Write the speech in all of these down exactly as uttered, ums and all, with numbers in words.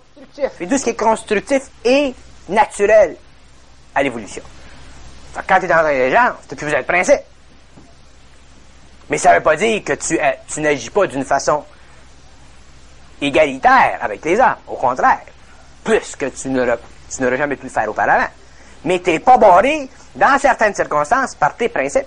constructif. Et tout ce qui est constructif est naturel à l'évolution. Fait que quand tu es dans l'intelligence, tu n'as plus besoin de principe. Mais ça ne veut pas dire que tu, euh, tu n'agis pas d'une façon égalitaire avec les hommes. Au contraire. Plus que tu n'aurais, tu n'aurais jamais pu le faire auparavant. Mais tu n'es pas barré, dans certaines circonstances, par tes principes.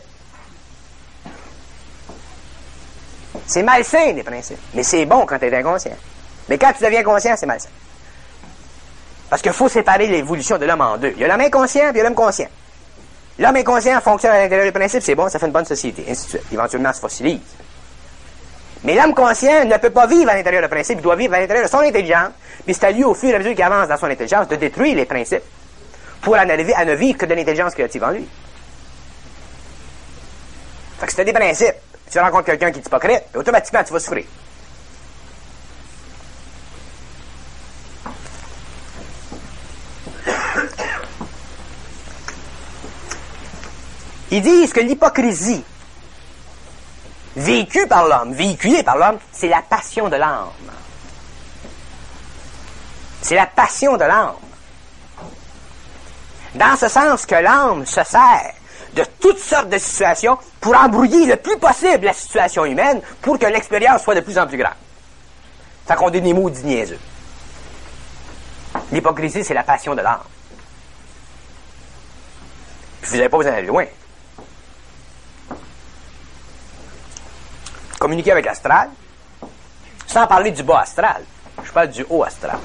C'est malsain, les principes. Mais c'est bon quand tu es inconscient. Mais quand tu deviens conscient, c'est malsain. Parce qu'il faut séparer l'évolution de l'homme en deux. Il y a l'homme inconscient et il y a l'homme conscient. L'homme inconscient fonctionne à l'intérieur des principes, c'est bon, ça fait une bonne société, ainsi de suite. Éventuellement, se fossilise. Mais l'homme conscient ne peut pas vivre à l'intérieur des principes, il doit vivre à l'intérieur de son intelligence. Puis c'est à lui, au fur et à mesure qu'il avance dans son intelligence, de détruire les principes pour en arriver à ne vivre que de l'intelligence créative en lui. Fait que si tu as des principes, tu rencontres quelqu'un qui est hypocrite, automatiquement, tu vas souffrir. Ils disent que l'hypocrisie vécue par l'homme, véhiculée par l'homme, c'est la passion de l'âme. C'est la passion de l'âme. Dans ce sens que l'âme se sert de toutes sortes de situations pour embrouiller le plus possible la situation humaine pour que l'expérience soit de plus en plus grande. Fait qu'on dit des mots dits niaiseux. L'hypocrisie, c'est la passion de l'âme. Puis vous n'avez pas besoin d'aller loin. Communiquer avec l'astral, sans parler du bas astral. Je parle du haut astral.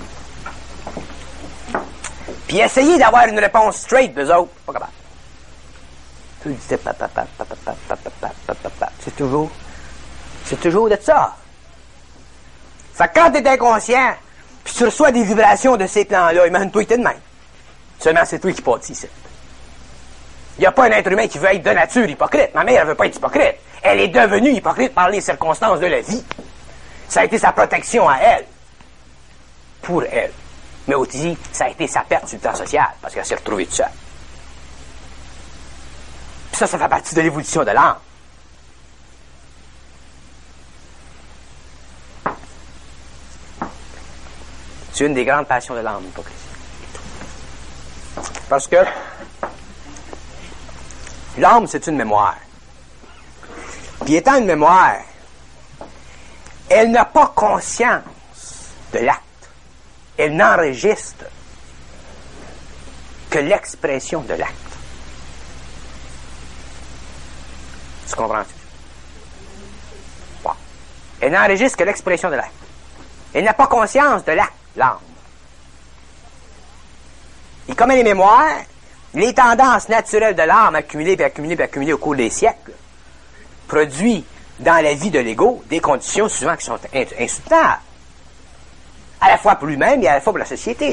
Puis essayer d'avoir une réponse straight d'eux autres, pas capable. Tu dis papa, papa, papa, papa, papa, papa. C'est toujours, c'est toujours de ça. Fait que quand t'es inconscient, puis tu reçois des vibrations de ces plans-là, imagine-toi que t'es de même. Seulement c'est toi qui pâtis. Il n'y a pas un être humain qui veut être de nature hypocrite. Ma mère, elle veut pas être hypocrite. Elle est devenue hypocrite par les circonstances de la vie. Ça a été sa protection à elle. Pour elle. Mais aussi, ça a été sa perte sur le plan social, parce qu'elle s'est retrouvée toute seule. Puis ça, ça fait partie de l'évolution de l'âme. C'est une des grandes passions de l'âme, l'hypocrisie. Parce que l'âme, c'est une mémoire. Puis étant une mémoire, elle n'a pas conscience de l'acte. Elle n'enregistre que l'expression de l'acte. Tu comprends-tu? Wow. Elle n'enregistre que l'expression de l'acte. Elle n'a pas conscience de l'acte, l'âme. Et comme elle est mémoire, les tendances naturelles de l'âme accumulées, puis accumulées, puis accumulées au cours des siècles, produit dans la vie de l'ego des conditions souvent qui sont insoutenables. À la fois pour lui-même et à la fois pour la société.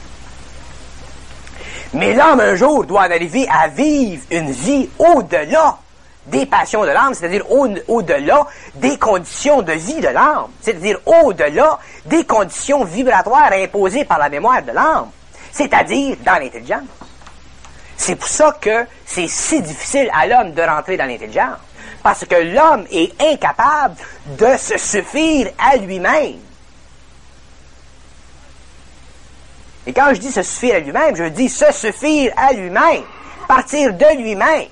Mais l'homme, un jour, doit en arriver à vivre une vie au-delà des passions de l'âme, c'est-à-dire au- au-delà des conditions de vie de l'âme, c'est-à-dire au-delà des conditions vibratoires imposées par la mémoire de l'âme, c'est-à-dire dans l'intelligence. C'est pour ça que c'est si difficile à l'homme de rentrer dans l'intelligence. Parce que l'homme est incapable de se suffire à lui-même. Et quand je dis se suffire à lui-même, je dis se suffire à lui-même. Partir de lui-même.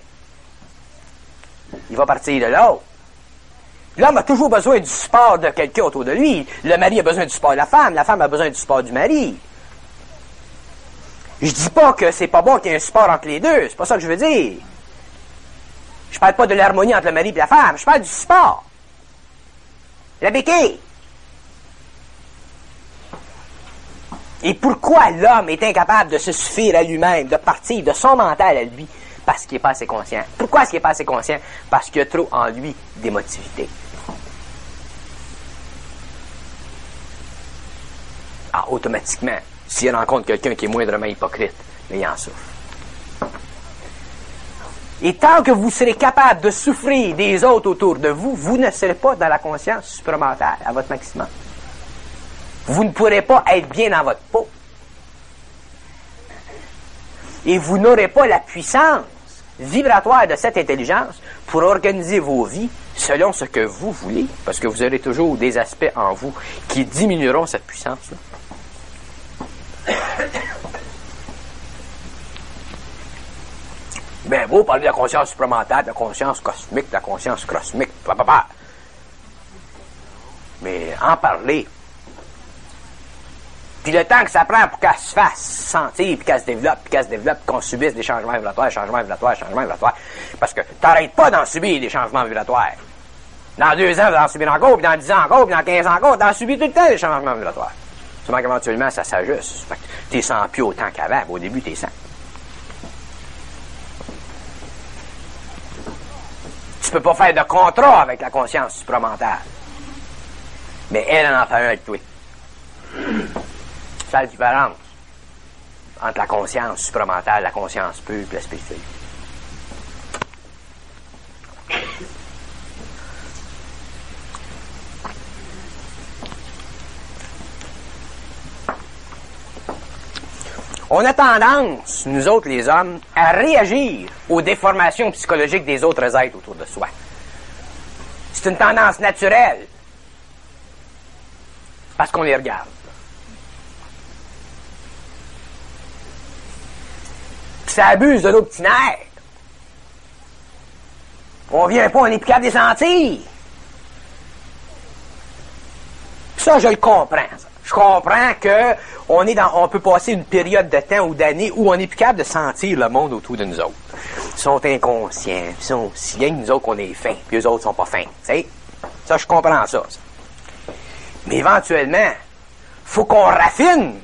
Il va partir de l'autre. L'homme a toujours besoin du support de quelqu'un autour de lui. Le mari a besoin du support de la femme. La femme a besoin du support du mari. Je dis pas que c'est pas bon qu'il y ait un support entre les deux. C'est pas ça que je veux dire. Je parle pas de l'harmonie entre le mari et la femme. Je parle du support. La béquille. Et pourquoi l'homme est incapable de se suffire à lui-même, de partir de son mental à lui? Parce qu'il n'est pas assez conscient. Pourquoi est-ce qu'il n'est pas assez conscient? Parce qu'il y a trop en lui d'émotivité. Ah, automatiquement, s'il rencontre quelqu'un qui est moindrement hypocrite, mais il en souffre. Et tant que vous serez capable de souffrir des autres autour de vous, vous ne serez pas dans la conscience supramentale à votre maximum. Vous ne pourrez pas être bien dans votre peau. Et vous n'aurez pas la puissance vibratoire de cette intelligence pour organiser vos vies selon ce que vous voulez, parce que vous aurez toujours des aspects en vous qui diminueront cette puissance-là. Ben beau parler de la conscience supramentale, de la conscience cosmique, de la conscience cosmique, papa. Mais en parler. Puis le temps que ça prend pour qu'elle se fasse sentir, puis qu'elle se développe, puis qu'elle se développe, puis qu'on subisse des changements vibratoires, changements vibratoires, changements vibratoires. Parce que t'arrêtes pas d'en subir des changements vibratoires. Dans deux ans, vous en subir encore, puis dans dix ans encore, puis dans quinze ans encore, t'en subis tout le temps des changements vibratoires. Seulement qu'éventuellement, ça s'ajuste. Fait que t'es sens plus autant qu'avant, mais au début, t'es sens. Tu peux pas faire de contrat avec la conscience supramentale. Mais elle en a fait un avec toi. C'est la différence entre la conscience supramentale, la conscience pure et la spirituelle. On a tendance, nous autres les hommes, à réagir aux déformations psychologiques des autres êtres autour de soi. C'est une tendance naturelle. Parce qu'on les regarde. Puis ça abuse de nos petits nerfs. On vient pas, on est plus capable de les sentir. Puis ça, je le comprends, ça. Je comprends que on est dans, on peut passer une période de temps ou d'années où on est plus capable de sentir le monde autour de nous autres. Ils sont inconscients, ils sont si bien que nous autres qu'on est fins, puis eux autres sont pas fins. Tu sais? Ça, je comprends ça, ça. Mais éventuellement, faut qu'on raffine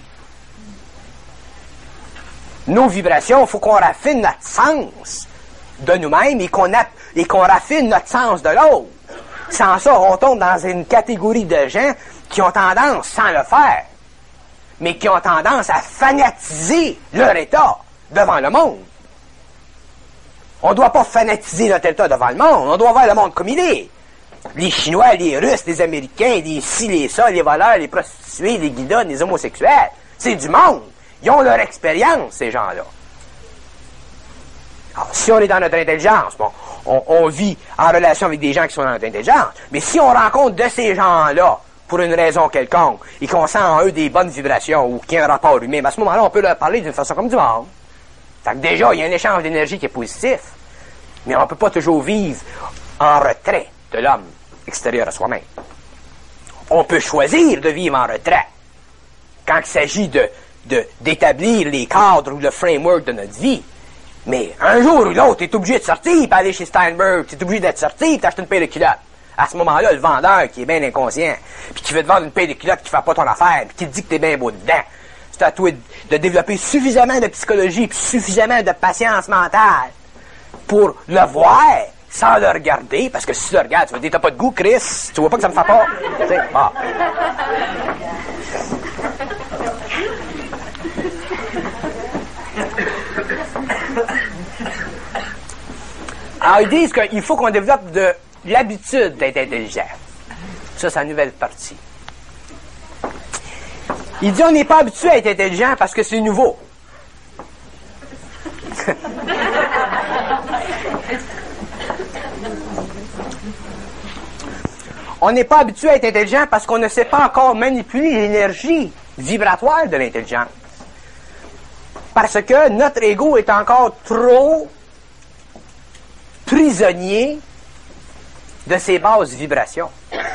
nos vibrations, faut qu'on raffine notre sens de nous-mêmes et qu'on a, et qu'on raffine notre sens de l'autre. Sans ça, on tombe dans une catégorie de gens qui ont tendance, sans le faire, mais qui ont tendance à fanatiser leur état devant le monde. On ne doit pas fanatiser notre état devant le monde, on doit voir le monde comme il est. Les Chinois, les Russes, les Américains, les ci, les ça, les voleurs, les prostituées, les guidons, les homosexuels, c'est du monde. Ils ont leur expérience, ces gens-là. Alors, si on est dans notre intelligence, bon, on, on vit en relation avec des gens qui sont dans notre intelligence, mais si on rencontre de ces gens-là, pour une raison quelconque, et qu'on sent en eux des bonnes vibrations, ou qu'il y a un rapport humain, à ce moment-là, on peut leur parler d'une façon comme du monde. Fait que déjà, il y a un échange d'énergie qui est positif, mais on ne peut pas toujours vivre en retrait de l'homme extérieur à soi-même. On peut choisir de vivre en retrait quand il s'agit de, de, d'établir les cadres ou le framework de notre vie. Mais un jour ou l'autre, tu es obligé de sortir et aller chez Steinberg, tu es obligé d'être sorti et t'acheter une paire de culottes. À ce moment-là, le vendeur qui est bien inconscient, puis qui veut te vendre une paire de culottes qui fait pas ton affaire, puis qui te dit que t'es bien beau dedans, c'est à toi de, de développer suffisamment de psychologie puis suffisamment de patience mentale pour le voir sans le regarder, parce que si tu le regardes, tu vas dire, t'as pas de goût, Chris, tu vois pas que ça me fait pas. Tu sais, bon. Alors, ils disent qu'il faut qu'on développe de l'habitude d'être intelligent. Ça, c'est la nouvelle partie. Il dit, on n'est pas habitué à être intelligent parce que c'est nouveau. On n'est pas habitué à être intelligent parce qu'on ne sait pas encore manipuler l'énergie vibratoire de l'intelligence. Parce que notre ego est encore trop prisonnier de ses basses vibrations.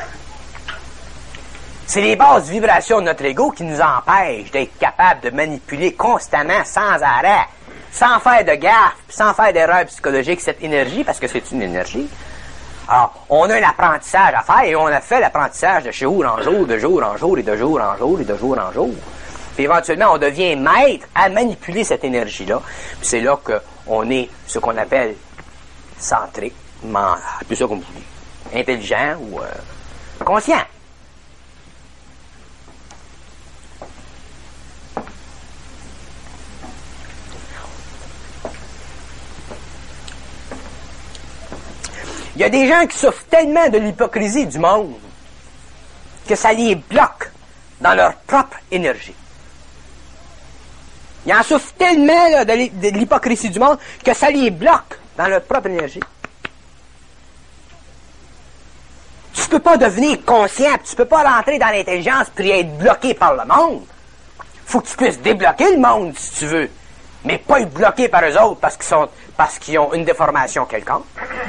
C'est les basses vibrations de notre ego qui nous empêchent d'être capables de manipuler constamment, sans arrêt, sans faire de gaffe, sans faire d'erreur psychologique, cette énergie, parce que c'est une énergie. Alors, on a un apprentissage à faire et on a fait l'apprentissage de jour en jour, de jour en jour et de jour en jour et de jour en jour. Puis éventuellement, on devient maître à manipuler cette énergie-là. Puis c'est là qu'on est ce qu'on appelle centré, plus ça comme vous dites, intelligent ou euh, conscient. Il y a des gens qui souffrent tellement de l'hypocrisie du monde que ça les bloque dans leur propre énergie. Ils en souffrent tellement là, de l'hypocrisie du monde que ça les bloque dans leur propre énergie. Tu peux pas devenir conscient, tu peux pas rentrer dans l'intelligence puis être bloqué par le monde. Faut que tu puisses débloquer le monde si tu veux. mais pas être bloqués par eux autres parce qu'ils sont, parce qu'ils ont une déformation quelconque.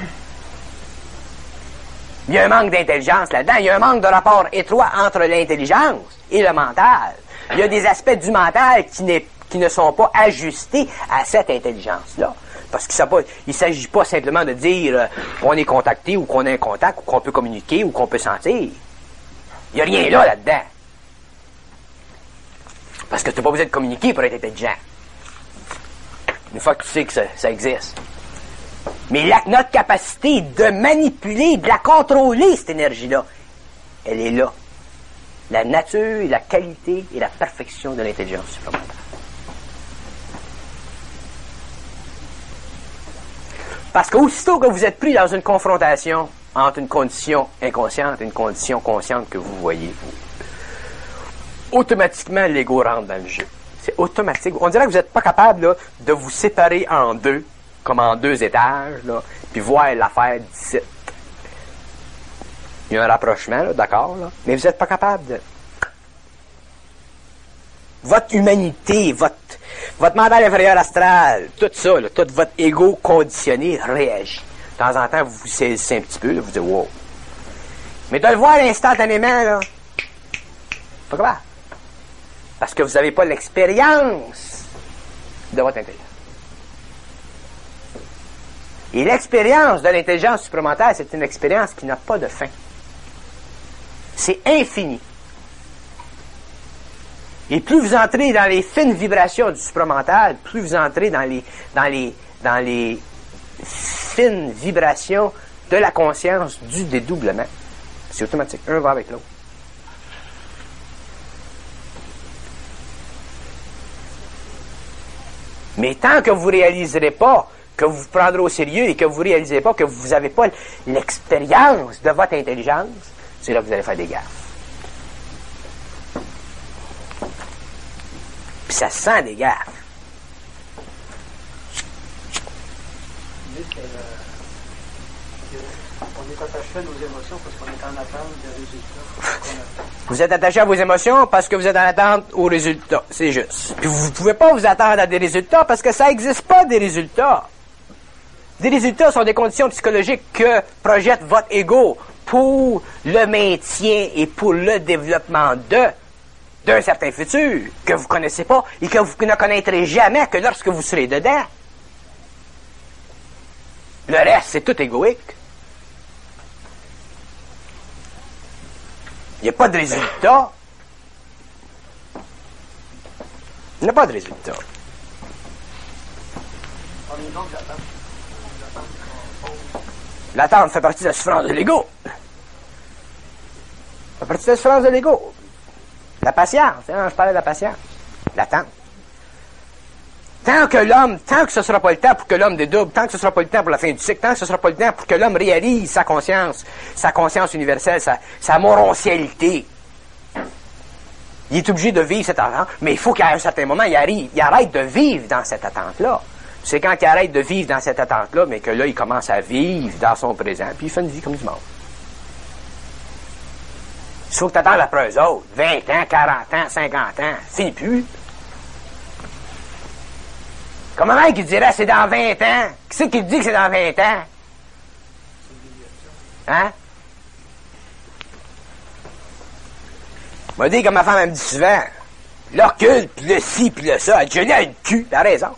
Il y a un manque d'intelligence là-dedans. Il y a un manque de rapport étroit entre l'intelligence et le mental. Il y a des aspects du mental qui, n'est, qui ne sont pas ajustés à cette intelligence-là. Parce qu'il ne s'agit pas simplement de dire euh, qu'on est contacté ou qu'on a un contact ou qu'on peut communiquer ou qu'on peut sentir. Il n'y a rien là, là-dedans. Parce que tu n'as pas besoin de communiquer pour être intelligent. Une fois que tu sais que ça, ça existe. Mais la, notre capacité de manipuler, de la contrôler, cette énergie-là, elle est là. La nature, la qualité et la perfection de l'intelligence supplémentaire. Parce qu'aussitôt que vous êtes pris dans une confrontation entre une condition inconsciente et une condition consciente que vous voyez, vous, automatiquement, l'ego rentre dans le jeu. C'est automatique. On dirait que vous n'êtes pas capable là, de vous séparer en deux, comme en deux étages, là, puis voir l'affaire d'ici. Il y a un rapprochement, là, d'accord, là, mais vous n'êtes pas capable de... Votre humanité, votre, votre mental inférieur astral, tout ça, là, tout votre ego conditionné réagit. De temps en temps, vous vous saisissez un petit peu, là, vous dites « wow ». Mais de le voir instantanément, là, pas capable. Parce que vous n'avez pas l'expérience de votre intelligence. Et l'expérience de l'intelligence supplémentaire, c'est une expérience qui n'a pas de fin. C'est infini. Et plus vous entrez dans les fines vibrations du supramental, plus vous entrez dans les, dans les, dans les fines vibrations de la conscience du dédoublement. C'est automatique. Un va avec l'autre. Mais tant que vous ne réaliserez pas, que vous vous prendrez au sérieux et que vous ne réalisez pas que vous n'avez pas l'expérience de votre intelligence, c'est là que vous allez faire des gaffes. Puis ça sent des gaffes. On est attaché à nos émotions parce qu'on est en attente des résultats. Vous êtes attaché à vos émotions parce que vous êtes en attente aux résultats. C'est juste. Puis vous ne pouvez pas vous attendre à des résultats parce que ça n'existe pas des résultats. Des résultats sont des conditions psychologiques que projette votre ego pour le maintien et pour le développement de d'un certain futur que vous ne connaissez pas et que vous ne connaîtrez jamais que lorsque vous serez dedans. Le reste, c'est tout égoïque. Il n'y a pas de résultat. Il n'y a pas de résultat. L'attente fait partie de la souffrance de l'ego. Ça fait partie de la souffrance de l'ego. La patience, hein, je parlais de la patience. L'attente. Tant que l'homme, tant que ce ne sera pas le temps pour que l'homme dédouble, tant que ce ne sera pas le temps pour la fin du cycle, tant que ce ne sera pas le temps pour que l'homme réalise sa conscience, sa conscience universelle, sa, sa morontialité, il est obligé de vivre cette attente, mais il faut qu'à un certain moment, il, arrive, il arrête de vivre dans cette attente-là. C'est quand il arrête de vivre dans cette attente-là, mais que là, il commence à vivre dans son présent, puis il fait une vie comme du monde. Il faut que tu attendes après eux autres, vingt ans, quarante ans, cinquante ans, finis plus. Comment un mec qui dirait c'est dans vingt ans? Qui c'est qui dit que c'est dans vingt ans? Hein? M'a dit comme ma femme elle me dit souvent, le recul, puis le ci, puis le ça, elle dit, je l'ai le cul, t'as raison.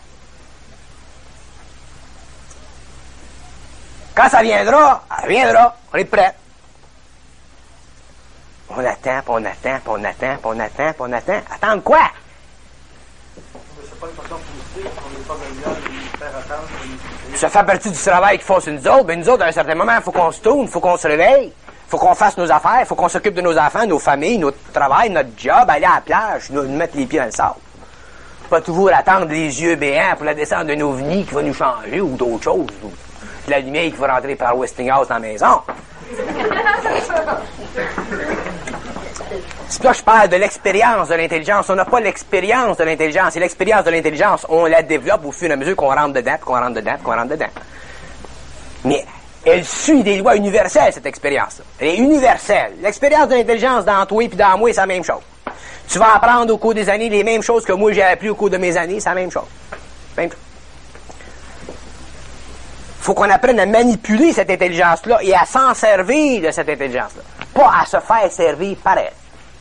Quand ça viendra, elle viendra, on est prêt. On attend, puis on attend, puis on attend, puis on attend, puis on attend. Attendre quoi? C'est pas une façon positive, on n'est pas variable, de faire attendre. Ça fait partie du travail qu'ils font sur nous autres. Mais nous autres, à un certain moment, il faut qu'on se tourne, il faut qu'on se réveille, il faut qu'on fasse nos affaires, il faut qu'on s'occupe de nos enfants, nos familles, notre travail, notre job, aller à la plage, nous mettre les pieds dans le sable. Pas toujours attendre les yeux béants pour la descente d'un ovni qui va nous changer ou d'autres choses. Ou la lumière qui va rentrer par Westinghouse dans la maison. C'est là que je parle de l'expérience de l'intelligence. On n'a pas l'expérience de l'intelligence. Et l'expérience de l'intelligence, on la développe au fur et à mesure qu'on rentre dedans, puis qu'on rentre dedans, puis qu'on rentre dedans. Mais elle suit des lois universelles, cette expérience. Elle est universelle. L'expérience de l'intelligence dans toi et dans moi, c'est la même chose. Tu vas apprendre au cours des années les mêmes choses que moi j'ai appris au cours de mes années, c'est la même chose. Simple. Il faut qu'on apprenne à manipuler cette intelligence-là et à s'en servir de cette intelligence-là. Pas à se faire servir par elle.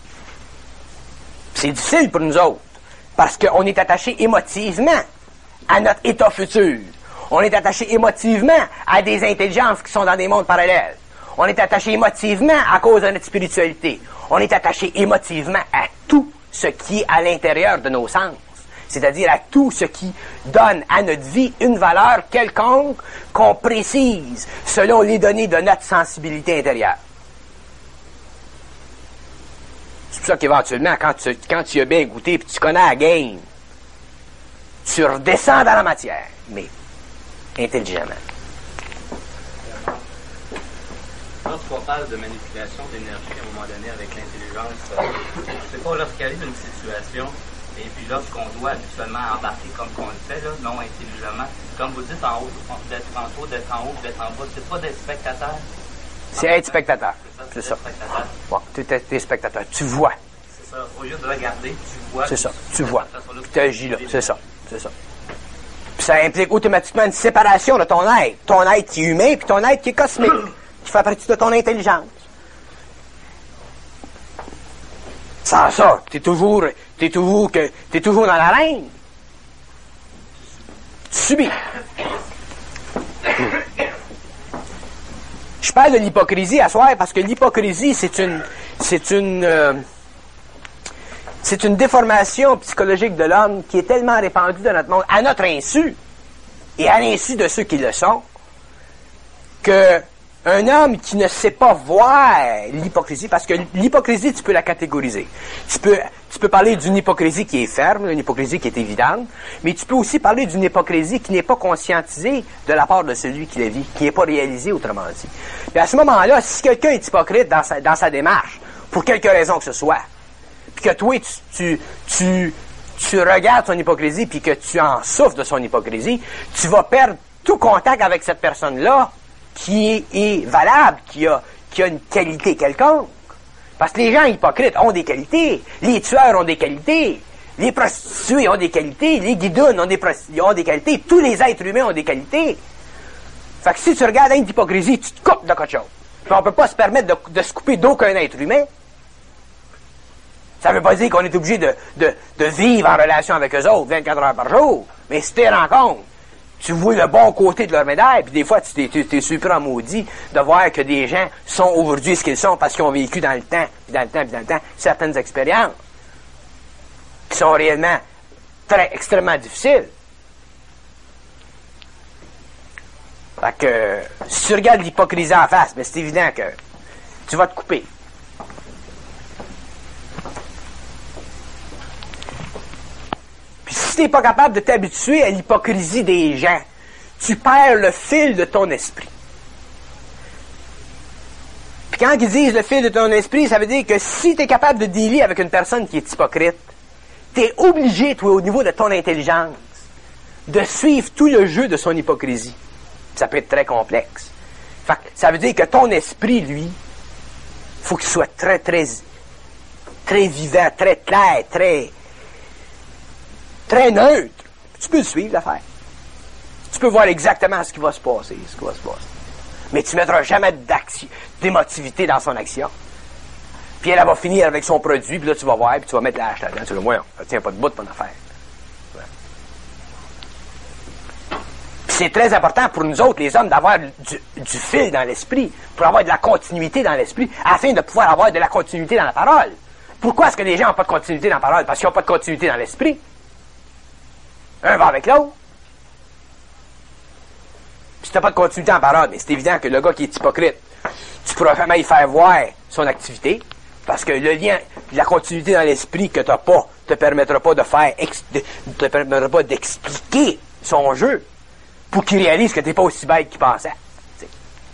C'est difficile pour nous autres, parce qu'on est attaché émotivement à notre état futur. On est attaché émotivement à des intelligences qui sont dans des mondes parallèles. On est attaché émotivement à cause de notre spiritualité. On est attaché émotivement à tout ce qui est à l'intérieur de nos sens. C'est-à-dire à tout ce qui donne à notre vie une valeur quelconque qu'on précise selon les données de notre sensibilité intérieure. C'est pour ça qu'éventuellement, quand tu, quand tu as bien goûté et tu connais la game, tu redescends dans la matière, mais intelligemment. Lorsqu'on parle de manipulation d'énergie à un moment donné avec l'intelligence, euh, c'est pas lorsqu'il arrive une situation et puis lorsqu'on doit habituellement embarquer comme qu'on le fait, là, non intelligemment, comme vous dites en haut, d'être en haut, d'être en haut, d'être en bas, c'est pas d'être spectateur. C'est être spectateur. C'est ça. Bon, tu es spectateur. Tu vois. C'est ça. Au lieu de regarder, tu vois. C'est ça. Tu vois. Tu agis là. C'est ça. C'est ça. Puis ça implique automatiquement une séparation de ton être. Ton être qui est humain puis ton être qui est cosmique. Qui fait partie de ton intelligence. Sans ça, t'es toujours, t'es toujours, que, t'es toujours dans l'arène. Tu subis. Je parle de l'hypocrisie à soir parce que l'hypocrisie, c'est une, c'est une, euh, c'est une déformation psychologique de l'homme qui est tellement répandue dans notre monde, à notre insu et à l'insu de ceux qui le sont, que un homme qui ne sait pas voir l'hypocrisie, parce que l'hypocrisie, tu peux la catégoriser. Tu peux, tu peux parler d'une hypocrisie qui est ferme, une hypocrisie qui est évidente, mais tu peux aussi parler d'une hypocrisie qui n'est pas conscientisée de la part de celui qui la vit, qui n'est pas réalisée, autrement dit. Et à ce moment-là, si quelqu'un est hypocrite dans sa, dans sa démarche, pour quelque raison que ce soit, puis que toi, tu, tu, tu, tu regardes son hypocrisie, puis que tu en souffres de son hypocrisie, tu vas perdre tout contact avec cette personne-là, qui est, est valable, qui a, qui a une qualité quelconque. Parce que les gens hypocrites ont des qualités, les tueurs ont des qualités, les prostituées ont des qualités, les guidounes ont des, ont des qualités, tous les êtres humains ont des qualités. Fait que si tu regardes une hypocrisie, tu te coupes de quelque chose. Puis on peut pas se permettre de, de se couper d'aucun être humain. Ça veut pas dire qu'on est obligé de, de, de vivre en relation avec eux autres vingt-quatre heures par jour, mais si tu les rencontres, tu vois le bon côté de leur médaille, puis des fois, tu t'es, t'es super maudit de voir que des gens sont aujourd'hui ce qu'ils sont parce qu'ils ont vécu dans le temps, puis dans le temps, puis dans le temps, certaines expériences qui sont réellement très, extrêmement difficiles. Fait que, si tu regardes l'hypocrisie en face, ben c'est évident que tu vas te couper. Puis si tu n'es pas capable de t'habituer à l'hypocrisie des gens, tu perds le fil de ton esprit. Puis quand ils disent le fil de ton esprit, ça veut dire que si tu es capable de dealer avec une personne qui est hypocrite, tu es obligé, toi, au niveau de ton intelligence, de suivre tout le jeu de son hypocrisie. Ça peut être très complexe. Fait que ça veut dire que ton esprit, lui, faut qu'il soit très, très, très vivant, très clair, très... très neutre. Tu peux suivre l'affaire. Tu peux voir exactement ce qui va se passer, ce qui va se passer. Mais tu ne mettras jamais d'action, d'émotivité dans son action. Puis elle, elle va finir avec son produit, puis là tu vas voir, puis tu vas mettre la hache là-dedans. Tu vas dire, voyons, ça tient pas de bout de ton affaire. Ouais. Puis c'est très important pour nous autres, les hommes, d'avoir du, du fil dans l'esprit, pour avoir de la continuité dans l'esprit, afin de pouvoir avoir de la continuité dans la parole. Pourquoi est-ce que les gens n'ont pas de continuité dans la parole? Parce qu'ils n'ont pas de continuité dans l'esprit. Un va avec l'autre. Puis si tu n'as pas de continuité en parole, mais c'est évident que le gars qui est hypocrite, tu pourras jamais y faire voir son activité, parce que le lien, la continuité dans l'esprit que tu n'as pas, te permettra pas de faire, ex, de, te permettra pas d'expliquer son jeu, pour qu'il réalise que tu n'es pas aussi bête qu'il pensait. T'sais.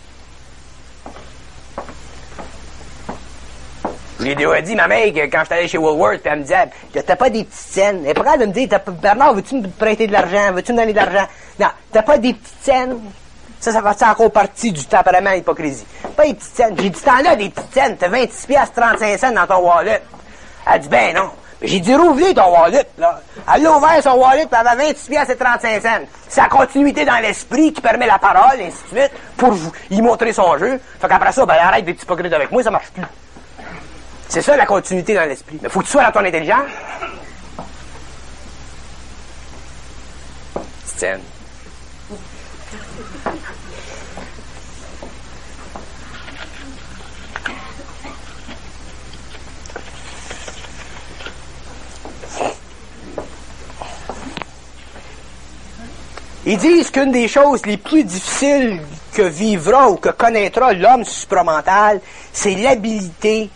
J'ai déjà dit, ma mère, que quand j'étais allé chez Woolworth, puis elle me disait, t'as pas des petites scènes. Elle est prête de me dire, Bernard, veux-tu me prêter de l'argent? Veux-tu me donner de l'argent? Non, t'as pas des petites scènes. Ça, ça fait encore partie du tempérament hypocrisie. Pas des petites scènes. J'ai dit, t'en as des petites scènes, t'as vingt-six piastres, trente-cinq cents dans ton wallet. Elle dit, ben non. J'ai dit, rouvre-les ton wallet, là. Elle a ouvert son wallet, puis elle avait vingt-six piastres et trente-cinq cents. C'est la continuité dans l'esprit qui permet la parole, et ainsi de suite, pour vous, y montrer son jeu. Fait qu'après ça, ben, arrête d'être hypocrite avec moi, ça marche plus. C'est ça, la continuité dans l'esprit. Mais faut que tu sois dans ton intelligence. Scène. Ils disent qu'une des choses les plus difficiles que vivra ou que connaîtra l'homme supramental, c'est l'habilité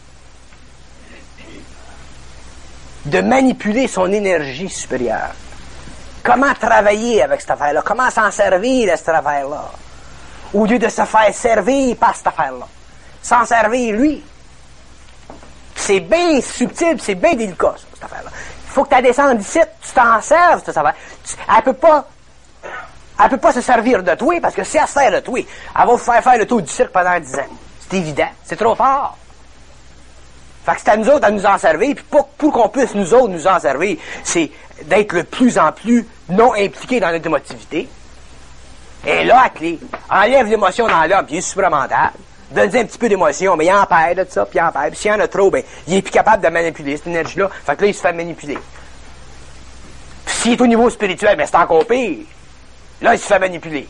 de manipuler son énergie supérieure. Comment travailler avec cette affaire-là? Comment s'en servir de cette affaire-là? Au lieu de se faire servir par cette affaire-là. S'en servir, lui. C'est bien subtil, c'est bien délicat, ça, cette affaire-là. Il faut que tu descendes d'ici, tu t'en serves, cette affaire. Elle peut pas... Elle peut pas se servir de toi, parce que si elle se sert de toi, elle va vous faire faire le tour du cirque pendant dix ans. C'est évident. C'est trop fort. Fait que c'est à nous autres à nous en servir, puis pour, pour qu'on puisse nous autres nous en servir, c'est d'être le plus en plus non impliqué dans notre émotivité. Et là, à clé, enlève l'émotion dans l'homme, puis il est supramental. Donne-lui un petit peu d'émotion, mais il en perd de ça, puis il en perd. Puis s'il y en a trop, ben, il est plus capable de manipuler cette énergie-là. Fait que là, il se fait manipuler. Puis s'il est au niveau spirituel, ben c'est encore pire. Là, il se fait manipuler.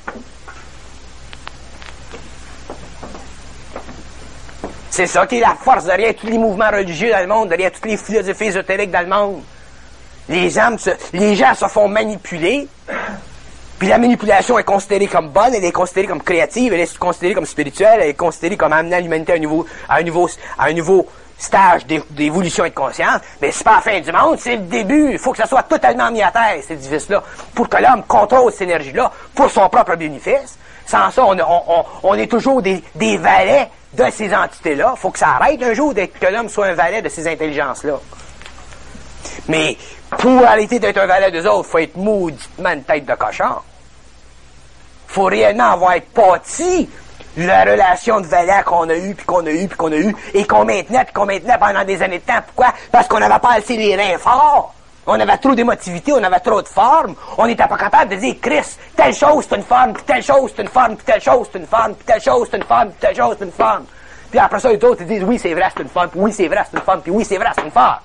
C'est ça qui est la force derrière tous les mouvements religieux dans le monde, derrière toutes les philosophies ésotériques dans le monde. Les âmes, se, les gens se font manipuler, puis la manipulation est considérée comme bonne, elle est considérée comme créative, elle est considérée comme spirituelle, elle est considérée comme amenant l'humanité à un nouveau, à un nouveau, à un nouveau stage d'évolution et de conscience. Mais c'est pas la fin du monde, c'est le début. Il faut que ça soit totalement mis à terre, cet édifice-là, pour que l'homme contrôle cette énergie-là pour son propre bénéfice. Sans ça, on, on, on, on est toujours des, des valets de ces entités-là. Il faut que ça arrête un jour d'être que l'homme soit un valet de ces intelligences-là. Mais pour arrêter d'être un valet d'eux autres, il faut être mauditement une tête de cochon. Il faut réellement avoir pâti la relation de valet qu'on a eue, puis qu'on a eue, puis qu'on a eue, et qu'on maintenait, puis qu'on maintenait pendant des années de temps. Pourquoi? Parce qu'on n'avait pas assez les reins forts. On avait trop d'émotivité, on avait trop de forme. On n'était pas capable de dire, Chris, telle chose c'est une forme, puis telle chose c'est une forme, puis telle chose c'est une forme, puis telle chose c'est une forme, puis telle chose c'est une forme. Puis après ça, les autres ils disent, oui, c'est vrai, c'est une forme, puis oui, c'est vrai, c'est une forme, puis oui, c'est vrai, c'est une forme.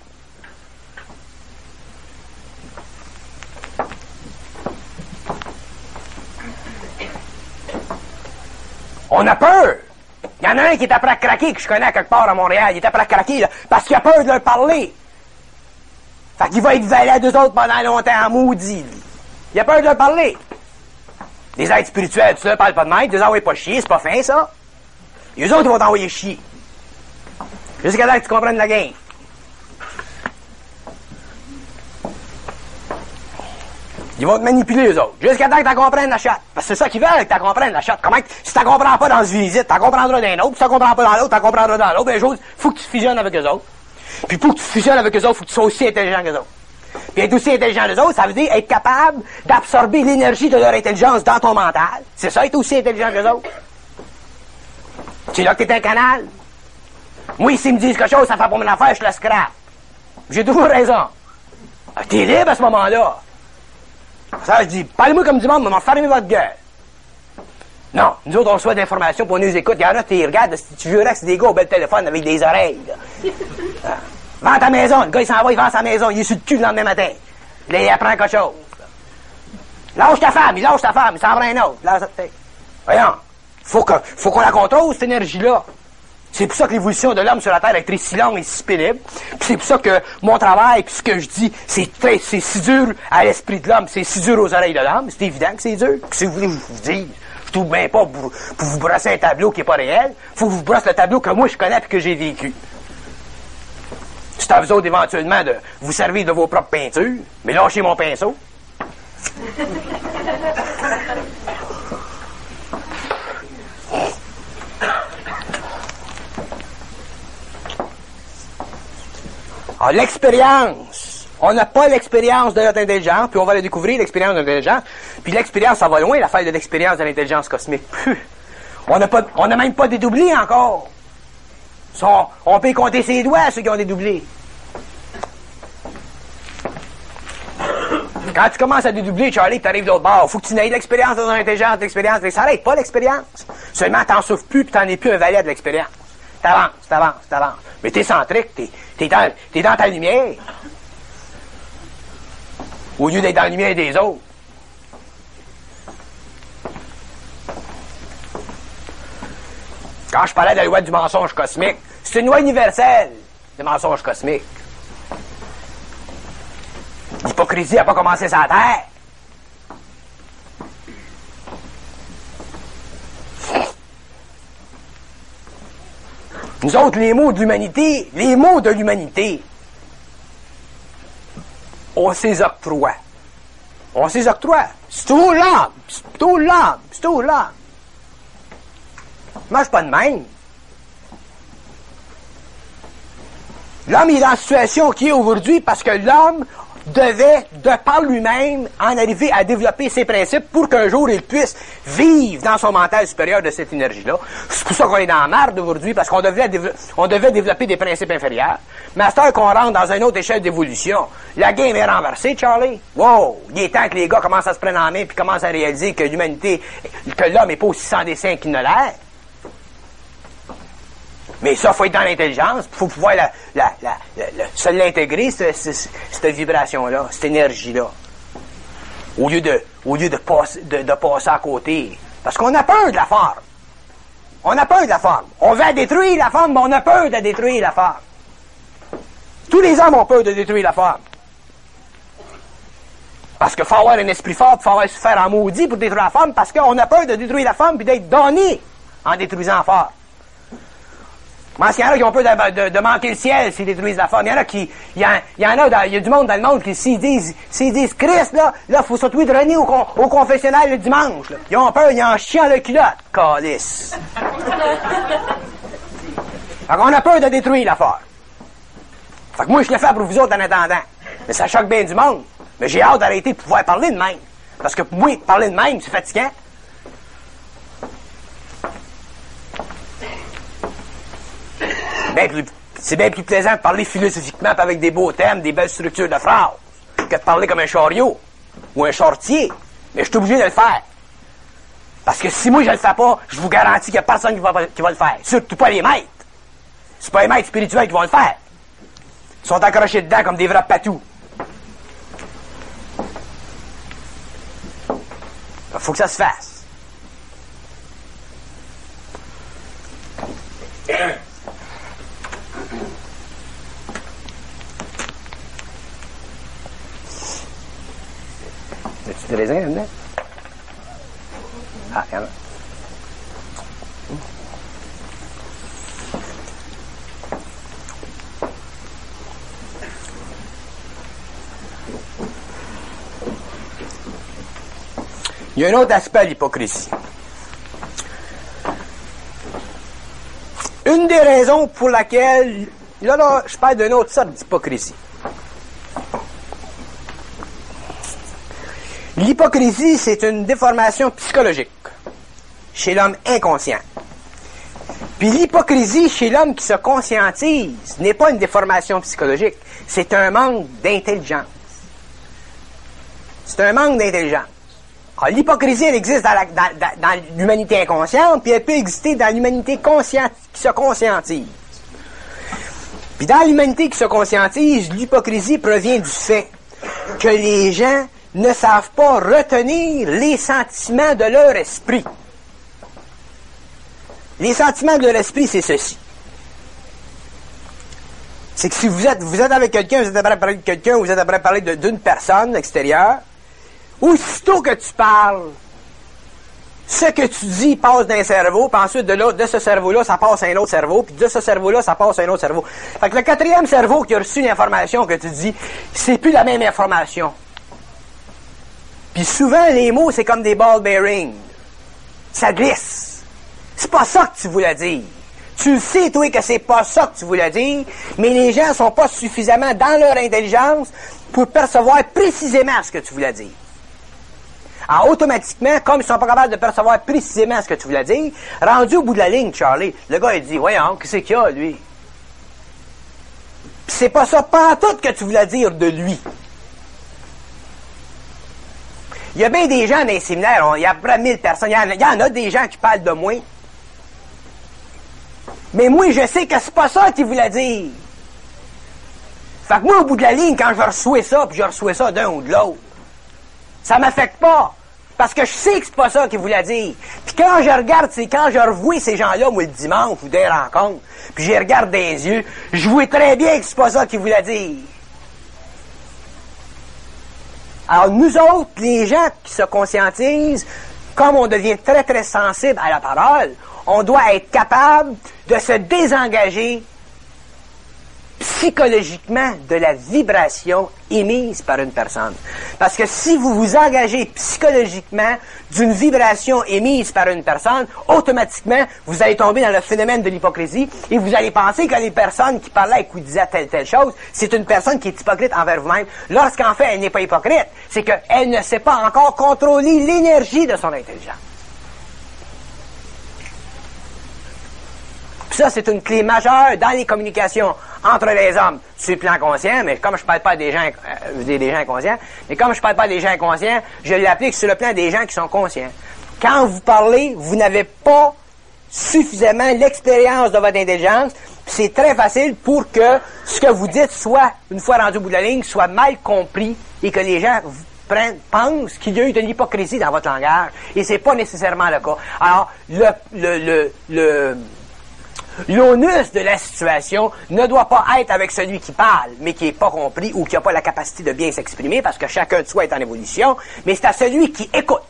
On a peur. Il y en a un qui est après à craquer, que je connais à quelque part à Montréal. Il est après à craquer, là, parce qu'il a peur de leur parler. Fait qu'il va être valet d'eux autres pendant longtemps, en maudit, lui. Il a peur de leur parler. Les êtres spirituels, tout ça, parlent pas de même. Ils disent, ah oui, pas chier, c'est pas fin, ça. Et eux autres, ils vont t'envoyer chier. Jusqu'à là que tu comprennes la game. Ils vont te manipuler, eux autres. Jusqu'à temps que tu comprennes la chatte. Parce que c'est ça qu'ils veulent, que tu comprennes la chatte. Comment que, si tu comprends pas dans une visite, tu comprendras dans un autre. Si tu comprends pas dans l'autre, tu comprendras dans l'autre. Ben, chose, faut que tu fusionnes avec eux autres. Puis pour que tu fusionnes avec eux autres, faut que tu sois aussi intelligent qu'eux autres. Puis être aussi intelligent qu'eux autres, ça veut dire être capable d'absorber l'énergie de leur intelligence dans ton mental. C'est ça, être aussi intelligent qu'eux autres. C'est là que t'es un canal. Moi, s'ils me disent quelque chose, ça fait pas mon affaire, je le scrape. J'ai toujours raison. T'es libre à ce moment-là. Ça, je dis, parlez-moi comme du monde, mais m'en fermez votre gueule. Non, nous autres, on reçoit de l'information, puis on nous écoute. Il y en a, tu regardes, si tu jurais que c'est des gars au bel téléphone avec des oreilles. Là. Vends ta maison. Le gars, il s'en va, il vend sa maison. Il est sur le cul le lendemain matin. Là, il apprend quelque chose. Lâche ta femme, il lâche ta femme, il s'en prend un autre. Lâche ta... Voyons, faut que, faut qu'on la contrôle, cette énergie-là. C'est pour ça que l'évolution de l'homme sur la Terre est très si longue et si pénible. Puis c'est pour ça que mon travail, puis ce que je dis, c'est très, c'est si dur à l'esprit de l'homme, c'est si dur aux oreilles de l'homme. C'est évident que c'est dur. Que si vous voulez vous dire, je trouve bien pas pour, pour vous brosser un tableau qui est pas réel. Faut que vous brosse le tableau que moi je connais et que j'ai vécu. C'est à vous autres éventuellement de vous servir de vos propres peintures, mais lâchez mon pinceau. Alors, l'expérience. On n'a pas l'expérience de notre intelligence, puis on va la découvrir, l'expérience de notre intelligence. Puis l'expérience, ça va loin, l'affaire de l'expérience de l'intelligence cosmique. On n'a pas, on n'a même pas dédoublé encore. On, on peut compter ses doigts, ceux qui ont dédoublé. Quand tu commences à dédoubler, Charlie, tu arrives de l'autre bord, faut que tu n'aies de l'expérience dans l'intelligence, de l'expérience. Ça n'arrête pas l'expérience. Seulement, t'en souffres plus puis t'en es plus un valet de l'expérience. T'avances, t'avances, t'avances. Mais t'es centrique, t'es, t'es, dans, t'es dans ta lumière. Au lieu d'être dans la lumière des autres. Quand je parlais de la loi du mensonge cosmique, c'est une loi universelle, le mensonge cosmique. L'hypocrisie n'a pas commencé sur la Terre. Nous autres, les mots de l'humanité, les mots de l'humanité, on s'les octroie. On s'les octroie. C'est tout l'âme, c'est tout l'âme, c'est tout l'âme. Moi, je suis pas de même. L'homme est dans la situation qu'il est aujourd'hui parce que l'homme devait, de par lui-même, en arriver à développer ses principes pour qu'un jour il puisse vivre dans son mental supérieur de cette énergie-là. C'est pour ça qu'on est dans la merde aujourd'hui, parce qu'on devait, on devait développer des principes inférieurs. Mais à ce temps qu'on rentre dans une autre échelle d'évolution, la game est renversée, Charlie. Wow! Il est temps que les gars commencent à se prendre en main puis commencent à réaliser que l'humanité, que l'homme n'est pas aussi sans dessein qu'il ne l'est. Mais ça, il faut être dans l'intelligence, il faut pouvoir la, la, la, la, la, se l'intégrer, cette, cette, cette vibration-là, cette énergie-là. Au lieu de, au lieu de, passer, de, de passer à côté. Parce qu'on a peur de la forme. On a peur de la forme. On veut détruire la forme, mais on a peur de détruire la forme. Tous les hommes ont peur de détruire la forme. Parce qu'il faut avoir un esprit fort, il faut avoir se faire en maudit pour détruire la forme, parce qu'on a peur de détruire la forme puis d'être donné en détruisant la forme. Parce qu'il y en a qui ont peur de, de, de manquer le ciel s'ils détruisent la forme. Il y en a qui, il y, en, il y en a, dans, il y a du monde dans le monde qui, s'ils disent, s'ils disent Christ, là, là, faut surtout de renier au, con, au confessionnal le dimanche, là. Ils ont peur, ils en chient le culotte. Calice. Fait qu'on a peur de détruire la forme. Fait que moi, je le fais pour vous autres en attendant. Mais ça choque bien du monde. Mais j'ai hâte d'arrêter de pouvoir parler de même. Parce que pour moi, parler de même, c'est fatigant. Ben plus, c'est bien plus plaisant de parler philosophiquement avec des beaux thèmes, des belles structures de phrases, que de parler comme un chariot ou un chartier. Mais je suis obligé de le faire. Parce que si moi je le fais pas, je vous garantis qu'il n'y a personne qui va, qui va le faire. Surtout pas les maîtres. C'est pas les maîtres spirituels qui vont le faire. Ils sont accrochés dedans comme des vrais patous. Il faut que ça se fasse. As-tu des raisins là-dedans? Ah, il y en a. Il y a un autre aspect à l'hypocrisie. Une des raisons pour laquelle, là, là, je parle d'une autre sorte d'hypocrisie. L'hypocrisie, c'est une déformation psychologique chez l'homme inconscient. Puis l'hypocrisie chez l'homme qui se conscientise n'est pas une déformation psychologique, c'est un manque d'intelligence. C'est un manque d'intelligence. Alors, l'hypocrisie, elle existe dans, la, dans, dans, dans l'humanité inconsciente, puis elle peut exister dans l'humanité consciente qui se conscientise. Puis dans l'humanité qui se conscientise, l'hypocrisie provient du fait que les gens ne savent pas retenir les sentiments de leur esprit. Les sentiments de leur esprit, c'est ceci. C'est que si vous êtes, vous êtes avec quelqu'un, vous êtes prêt à parler de quelqu'un, vous êtes prêt à parler de, d'une personne extérieure, aussitôt que tu parles, ce que tu dis passe d'un cerveau, puis ensuite de, l'autre, de ce cerveau-là, ça passe à un autre cerveau, puis de ce cerveau-là, ça passe à un autre cerveau. Fait que le quatrième cerveau qui a reçu une information que tu dis, c'est plus la même information. Puis souvent, les mots, c'est comme des ball bearings. Ça glisse. C'est pas ça que tu voulais dire. Tu le sais, toi, que c'est pas ça que tu voulais dire, mais les gens sont pas suffisamment dans leur intelligence pour percevoir précisément ce que tu voulais dire. Alors, automatiquement, comme ils sont pas capables de percevoir précisément ce que tu voulais dire, rendu au bout de la ligne, Charlie, le gars, il dit, voyons, qu'est-ce qu'il y a, lui? Puis c'est pas ça, pas tout que tu voulais dire de lui. Il y a bien des gens dans les séminaires, on, il y a à peu près mille personnes, il y, en a, il y en a des gens qui parlent de moi. Mais moi, je sais que c'est pas ça qu'il voulait dire. Fait que moi, au bout de la ligne, quand je reçois ça, puis je reçois ça d'un ou de l'autre, ça m'affecte pas. Parce que je sais que c'est pas ça qu'il voulait dire. Puis quand je regarde, c'est quand je revois ces gens-là, moi, le dimanche, ou des rencontres, puis je les regarde dans les yeux, je vois très bien que c'est pas ça qu'il voulait dire. Alors, nous autres, les gens qui se conscientisent, comme on devient très, très sensible à la parole, on doit être capable de se désengager psychologiquement de la vibration émise par une personne. Parce que si vous vous engagez psychologiquement d'une vibration émise par une personne, automatiquement, vous allez tomber dans le phénomène de l'hypocrisie et vous allez penser que les personnes qui parlaient et qui disaient telle telle chose, c'est une personne qui est hypocrite envers vous-même. Lorsqu'en fait, elle n'est pas hypocrite, c'est qu'elle ne sait pas encore contrôler l'énergie de son intelligence. Ça, c'est une clé majeure dans les communications entre les hommes sur le plan conscient, mais comme je ne parle pas des gens, euh, des gens inconscients, mais comme je ne parle pas des gens inconscients, je l'applique sur le plan des gens qui sont conscients. Quand vous parlez, vous n'avez pas suffisamment l'expérience de votre intelligence, c'est très facile pour que ce que vous dites soit, une fois rendu au bout de la ligne, soit mal compris et que les gens vous prennent, pensent qu'il y a eu de l'hypocrisie dans votre langage, et c'est pas nécessairement le cas. Alors, le, le, le, le l'onus de la situation ne doit pas être avec celui qui parle, mais qui n'est pas compris ou qui n'a pas la capacité de bien s'exprimer, parce que chacun de soi est en évolution, mais c'est à celui qui écoute.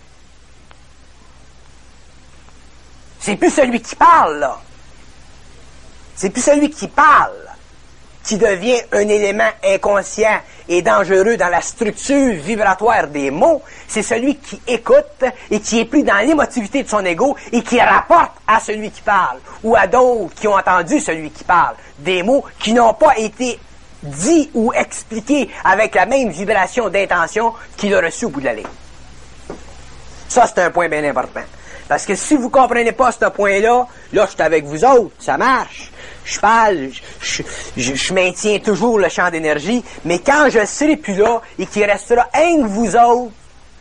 C'est plus celui qui parle, là. C'est plus celui qui parle qui devient un élément inconscient et dangereux dans la structure vibratoire des mots. C'est celui qui écoute et qui est plus dans l'émotivité de son ego et qui rapporte à celui qui parle ou à d'autres qui ont entendu celui qui parle des mots qui n'ont pas été dits ou expliqués avec la même vibration d'intention qu'il a reçue au bout de la ligne. Ça, c'est un point bien important. Parce que si vous ne comprenez pas ce point-là, là, je suis avec vous autres, ça marche. Je parle, je, je, je maintiens toujours le champ d'énergie, mais quand je ne serai plus là et qu'il restera un de vous autres,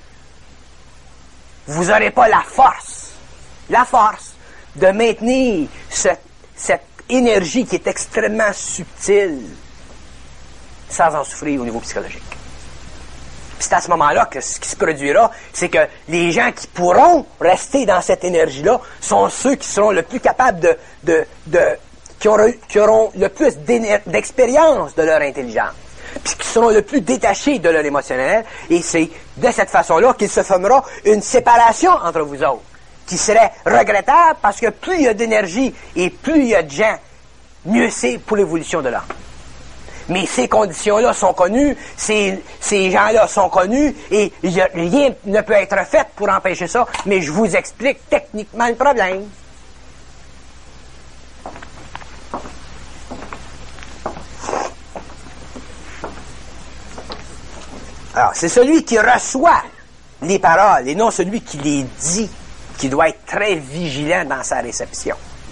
vous n'aurez pas la force, la force de maintenir ce, cette énergie qui est extrêmement subtile sans en souffrir au niveau psychologique. Puis c'est à ce moment-là que ce qui se produira, c'est que les gens qui pourront rester dans cette énergie-là sont ceux qui seront le plus capables de... de, de Qui auront, qui auront le plus d'expérience de leur intelligence, puis qui seront le plus détachés de leur émotionnel, et c'est de cette façon-là qu'il se formera une séparation entre vous autres, qui serait regrettable parce que plus il y a d'énergie et plus il y a de gens, mieux c'est pour l'évolution de l'homme. Mais ces conditions-là sont connues, ces, ces gens-là sont connus, et y a, rien ne peut être fait pour empêcher ça, mais je vous explique techniquement le problème. Alors, c'est celui qui reçoit les paroles et non celui qui les dit, qui doit être très vigilant dans sa réception.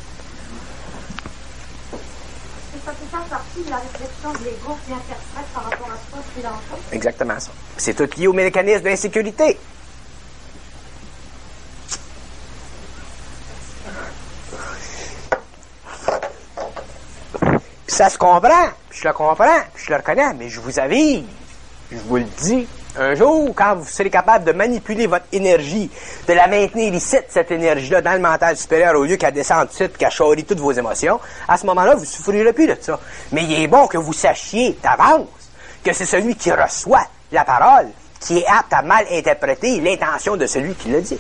Et ça fait ça partie de la réflexion de l'ego qui interprète par rapport à soi ce qu'il en fait. Exactement ça. C'est tout lié au mécanisme de l'insécurité. Ça se comprend, puis je le comprends, puis je le reconnais, mais je vous avise, je vous le dis, un jour, quand vous serez capable de manipuler votre énergie, de la maintenir ici, cette énergie-là, dans le mental supérieur, au lieu qu'elle descende ici, qu'elle charrie toutes vos émotions, à ce moment-là, vous ne souffrirez plus de ça. Mais il est bon que vous sachiez d'avance que c'est celui qui reçoit la parole qui est apte à mal interpréter l'intention de celui qui le dit.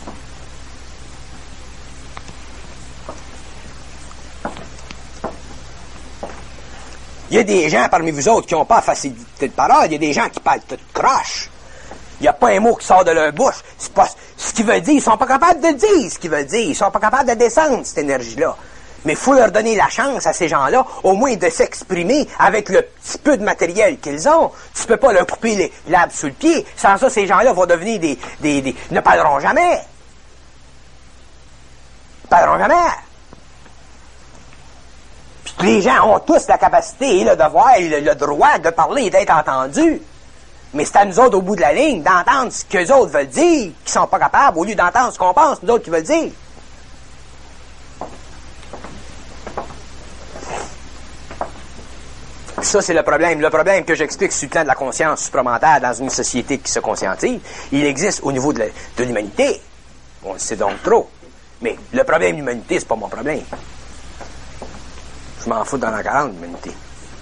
Il y a des gens parmi vous autres qui n'ont pas facilité de parole. Il y a des gens qui parlent tout croche. Il n'y a pas un mot qui sort de leur bouche. C'est pas ce qu'ils veulent dire. Ils ne sont pas capables de dire ce qu'ils veulent dire. Ils ne sont pas capables de descendre cette énergie-là. Mais il faut leur donner la chance à ces gens-là, au moins de s'exprimer avec le petit peu de matériel qu'ils ont. Tu ne peux pas leur couper les l'herbe sous le pied. Sans ça, ces gens-là vont devenir des... des, des ne parleront jamais. Ils ne parleront jamais. Les gens ont tous la capacité et le devoir et le, le droit de parler et d'être entendus. Mais c'est à nous autres, au bout de la ligne, d'entendre ce qu'eux autres veulent dire, qui sont pas capables, au lieu d'entendre ce qu'on pense, nous autres qui veulent dire. Ça, c'est le problème. Le problème que j'explique sur le plan de la conscience supramentale dans une société qui se conscientise, il existe au niveau de, la, de l'humanité. On le sait donc trop. Mais le problème de l'humanité, c'est pas mon problème. Je m'en fous dans la quarante, l'humanité.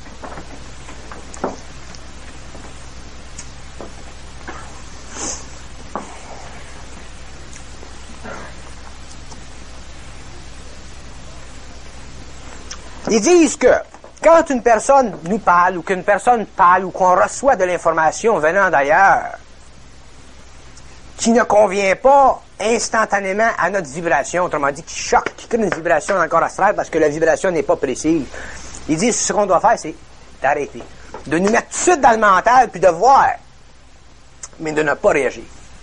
Ils disent que quand une personne nous parle, ou qu'une personne parle, ou qu'on reçoit de l'information venant d'ailleurs, qui ne convient pas instantanément à notre vibration, autrement dit, qui choque, qui crée une vibration dans le corps astral parce que la vibration n'est pas précise, ils disent ce qu'on doit faire, c'est d'arrêter. De nous mettre tout de suite dans le mental, puis de voir, mais de ne pas réagir.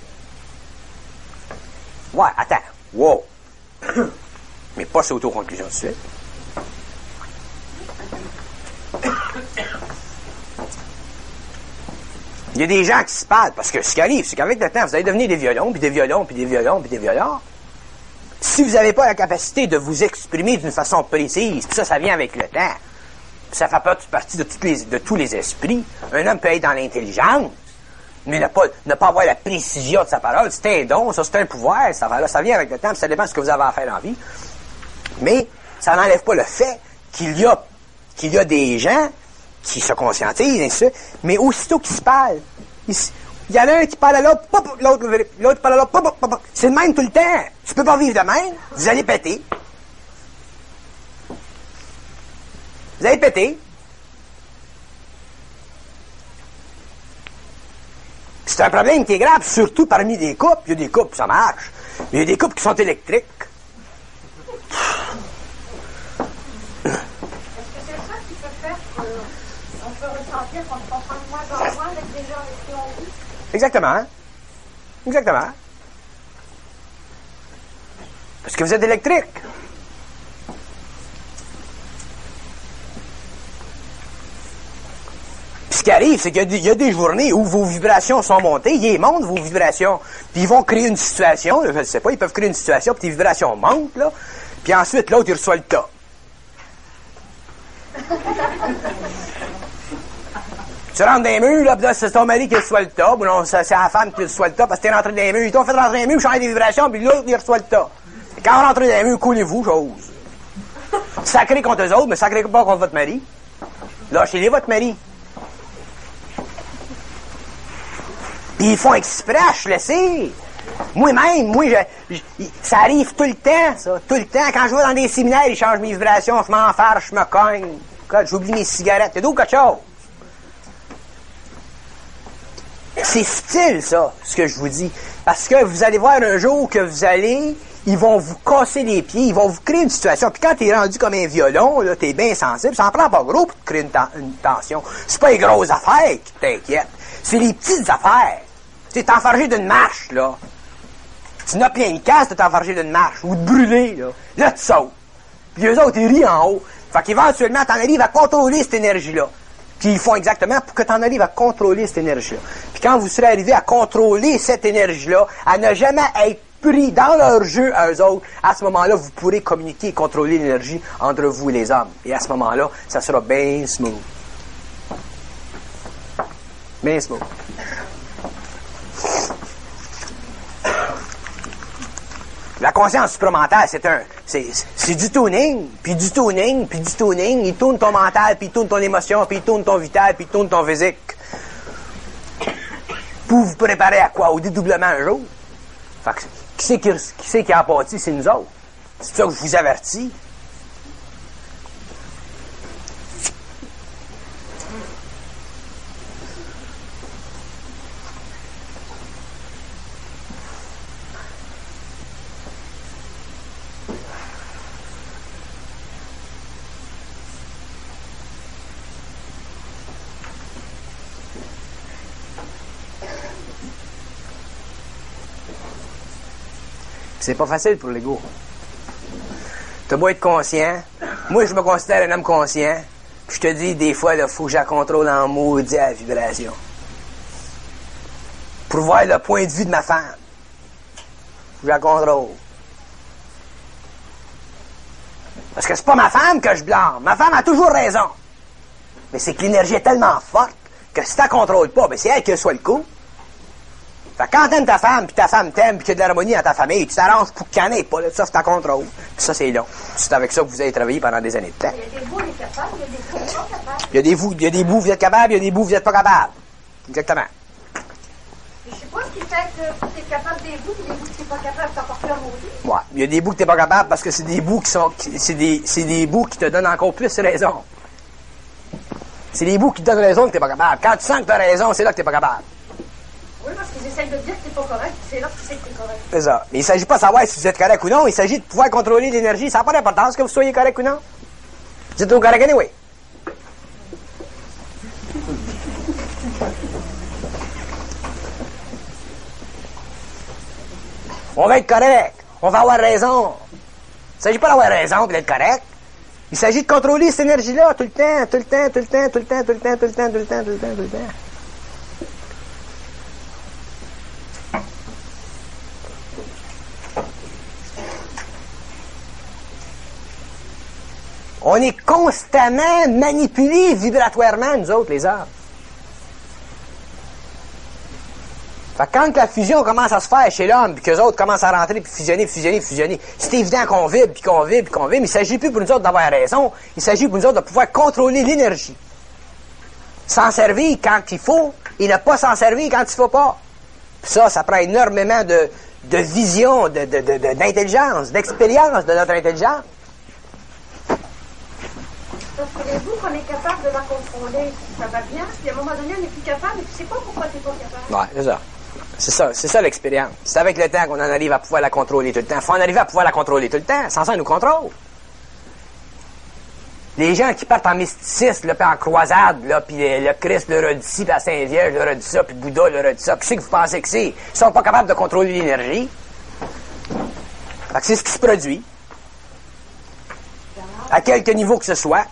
Ouais, attends, wow. Mais pas s'auto-conclusion tout de suite. Il y a des gens qui se parlent, parce que ce qui arrive, c'est qu'avec le temps, vous allez devenir des violons, puis des violons, puis des violons, puis des violons. Si vous n'avez pas la capacité de vous exprimer d'une façon précise, puis ça, ça vient avec le temps, puis ça fait pas partie de, toutes les, de tous les esprits. Un homme peut être dans l'intelligence, mais ne pas, ne pas avoir la précision de sa parole. C'est un don, ça, c'est un pouvoir, ça, là, ça vient avec le temps, puis ça dépend de ce que vous avez à faire dans la vie. Mais ça n'enlève pas le fait qu'il y a, qu'il y a des gens qui se conscientisent, ainsi de suite, mais aussitôt qu'ils se parlent, il, il y en a un qui parle à l'autre, pop, l'autre, l'autre parle à l'autre, pop, pop, pop. C'est le même tout le temps. Tu peux pas vivre de même, vous allez péter. Vous allez péter. C'est un problème qui est grave, surtout parmi des couples. Il y a des couples, ça marche. Mais il y a des couples qui sont électriques. Qu'on se comprend de moins en moins avec des gens avec qui on vit. Exactement. Exactement. Parce que vous êtes électrique. Puis ce qui arrive, c'est qu'il y a, des, il y a des journées où vos vibrations sont montées, ils montent vos vibrations, puis ils vont créer une situation, je ne sais pas, ils peuvent créer une situation, puis tes vibrations montent, là, puis ensuite l'autre, il reçoit le tas. Tu rentres dans les murs, là, pis là, c'est ton mari qui reçoit le tas, ou non, c'est la femme qui reçoit le tas, parce que t'es rentré dans les murs. Ils t'ont fait rentrer dans les murs, changer des vibrations, puis l'autre, il reçoit le tas. Et quand on rentre dans les murs, coulez-vous, chose. Sacré contre eux autres, mais sacré pas contre votre mari. Lâchez-les, votre mari. Puis ils font exprès à se laisser. Moi-même, moi, je, je, ça arrive tout le temps, ça. Tout le temps. Quand je vais dans des séminaires, ils changent mes vibrations, je m'enfarge, je me cogne. Quand j'oublie mes cigarettes, c'est d'où quelque chose. C'est subtil, ça, ce que je vous dis. Parce que vous allez voir un jour que vous allez, ils vont vous casser les pieds, ils vont vous créer une situation. Puis quand t'es rendu comme un violon, là, t'es bien sensible, ça en prend pas gros pour te créer une, ten- une tension. C'est pas les grosses affaires qui t'inquiètent. C'est les petites affaires. Tu sais, t'enfarger d'une marche, là. Tu n'as plein de casse de t'enfarger d'une marche, ou de brûler, là. Là, tu sautes. Puis eux autres, ils rient en haut. Fait qu'éventuellement, t'en arrives à contrôler cette énergie-là. Puis ils font exactement pour que tu en arrives à contrôler cette énergie-là. Puis quand vous serez arrivé à contrôler cette énergie-là, à ne jamais être pris dans leur jeu à eux autres, à ce moment-là, vous pourrez communiquer et contrôler l'énergie entre vous et les hommes. Et à ce moment-là, ça sera bien smooth. Bien smooth. La conscience supramentale, c'est un, c'est, c'est du tuning, puis du tuning, puis du tuning. Il tourne ton mental, puis il tourne ton émotion, puis il tourne ton vital, puis il tourne ton physique. Pour vous préparer à quoi? Au dédoublement un jour. Fait que, qui c'est qui, qui c'est qui a pâti? C'est nous autres. C'est ça que je vous avertis. C'est pas facile pour l'ego. T'as beau être conscient. Moi, je me considère un homme conscient. Puis je te dis, des fois, il faut que je la contrôle en maudit à la vibration. pour voir le point de vue de ma femme. Je la contrôle. Parce que c'est pas ma femme que je blâme. Ma femme a toujours raison. Mais c'est que l'énergie est tellement forte que si tu la contrôles pas, ben c'est elle qui soit le coup. Fait que quand t'aimes ta femme, puis ta femme t'aime, puis qu'il y a de l'harmonie dans ta famille, tu t'arranges pour qu'il n'y en ait pas, là, ça c'est ta contrôle. Puis ça c'est long. C'est avec ça que vous avez travaillé pendant des années de temps. Il y a des bouts, il est capable, il y a des bouts, il n'est pas capable. Il y a des bouts, il y a des bouts, vous êtes capable, il y a des bouts, vous êtes pas capable. Exactement. Je sais pas ce qui fait que tu es capable des bouts, et des bouts que tu n'es pas capable, c'est encore plus maudit. Ouais. Il y a des bouts que t'es pas capable parce que c'est des bouts qui sont, qui- c'est des, c'est des bouts qui te donnent encore plus raison. C'est des bouts qui te donnent raison que t'es pas capable. Quand tu sens que t'as raison, c'est là que t'es pas capable. Oui, parce qu'ils essayent de dire que tu n'es pas correct, c'est là que tu sais que tu es correct. C'est ça. Mais il s'agit pas de savoir si vous êtes correct ou non, il s'agit de pouvoir contrôler l'énergie. Ça n'a pas d'importance que vous soyez correct ou non. Vous êtes au correct anyway. On va être correct. On va avoir raison. Il ne s'agit pas d'avoir raison et d'être correct. Il s'agit de contrôler cette énergie-là tout le temps, tout le temps, tout le temps, tout le temps, tout le temps, tout le temps, tout le temps, tout le temps, tout le temps. On est constamment manipulés vibratoirement, nous autres, les hommes. Fait que quand la fusion commence à se faire chez l'homme, puis qu'eux autres commencent à rentrer, puis fusionner, fusionner, fusionner, c'est évident qu'on vibre, puis qu'on vibre, puis qu'on vibre, mais il ne s'agit plus pour nous autres d'avoir raison, il s'agit pour nous autres de pouvoir contrôler l'énergie. S'en servir quand il faut, et ne pas s'en servir quand il ne faut pas. Puis ça, ça prend énormément de, de vision, de, de, de, de- d'intelligence, d'expérience de notre intelligence. Parce que les bouts, qu'on est capable de la contrôler, ça va bien, puis à un moment donné, on n'est plus capable, et tu sais pas pourquoi tu n'es pas capable. Ouais, c'est ça. C'est ça, c'est ça l'expérience. C'est avec le temps qu'on en arrive à pouvoir la contrôler tout le temps. Il faut en arriver à pouvoir la contrôler tout le temps, sans ça, elle nous contrôle. Les gens qui partent en mysticisme, là, puis en croisade, là, puis le, le Christ leur a dit ci, puis la Sainte Vierge leur a dit ça, puis Bouddha leur a dit ça, puis c'est que vous pensez que c'est. Ils sont pas capables de contrôler l'énergie. Fait que c'est ce qui se produit. À quelque niveau que ce soit.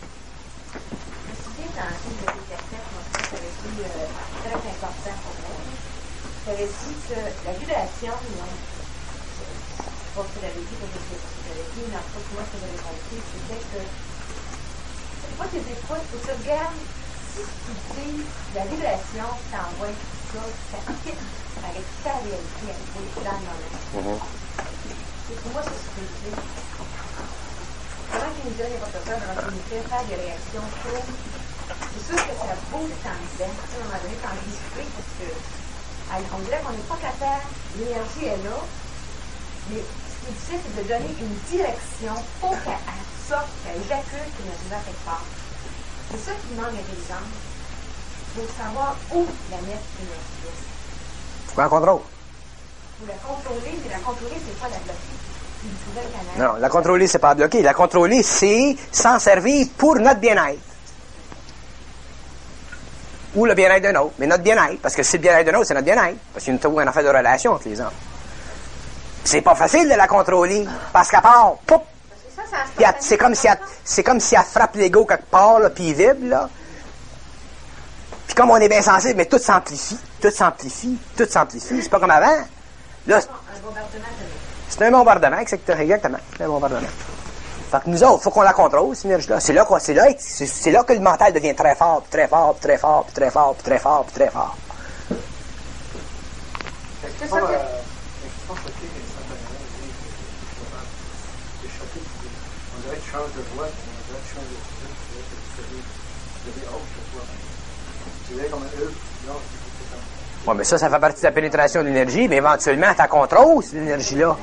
Dans une de tes cassettes, moi, ça avait dit euh, très important pour moi. Tu avais dit que la vibration, non, je ne sais pas si tu l'avais dit, parce que tu l'avais dit, mais en tout cas, moi, ce que j'avais compris, c'était que c'est pas que des fois, il faut se regarder si tu dis la vibration t'envoie tout ça, ça fit avec ta réalité, avec dans le moment. Et pour moi, c'est ce que je dis. Pendant qu'il nous donne les porteurs, pendant qu'il nous fait faire des réactions chaudes, c'est sûr que ça bouge en dedans. À un moment donné, t'en discuter parce que on dirait qu'on n'est pas capable, l'énergie est là, mais ce qui est difficile, c'est de donner une direction pour qu'elle sorte, qu'elle évacue, qu'elle ne va quelque part. C'est ça qui manque d'intelligence. Il faut savoir où la mettre, l'énergie. Faut qu'on contrôle. Il faut la contrôler, mais la contrôler, c'est pas la bloquer. C'est une nouvelle canal. Non, la contrôler, c'est pas bloquer. La contrôler, c'est s'en servir pour notre bien-être. Ou le bien-être d'un autre. Mais notre bien-être. Parce que si le bien-être d'un autre, c'est notre bien-être. Parce qu'il y a une affaire de relation entre les hommes. C'est pas facile de la contrôler. Parce qu'à part, poup, Ça, ça a puis elle- c'est comme si elle, c'est comme si elle frappe l'ego quelque part, là, puis il vibre, là. Puis comme on est bien sensible, mais tout s'amplifie, tout s'amplifie, tout s'amplifie. C'est pas comme avant. Là, c'est- Un bombardement de c'est un bombardement, exactement. exactement. C'est un bombardement. Fait que nous autres, il faut qu'on la contrôle, cette énergie-là. C'est là, qu'on- c'est là, c'est, c'est là que le mental devient très fort, puis très fort, puis très fort, puis très fort, puis très fort, puis très fort. C'est pas, euh, je pense que c'est instantanément, tu es choqué, on dirait que tu changes de voix, on dirait que tu changes de style, on dirait que tu deviens- tu deviens autre que toi. Tu deviens comme un eux, non, c'est comme... Bon, mais ça, ça fait partie de la pénétration de l'énergie, mais éventuellement, tu contrôles cette énergie-là.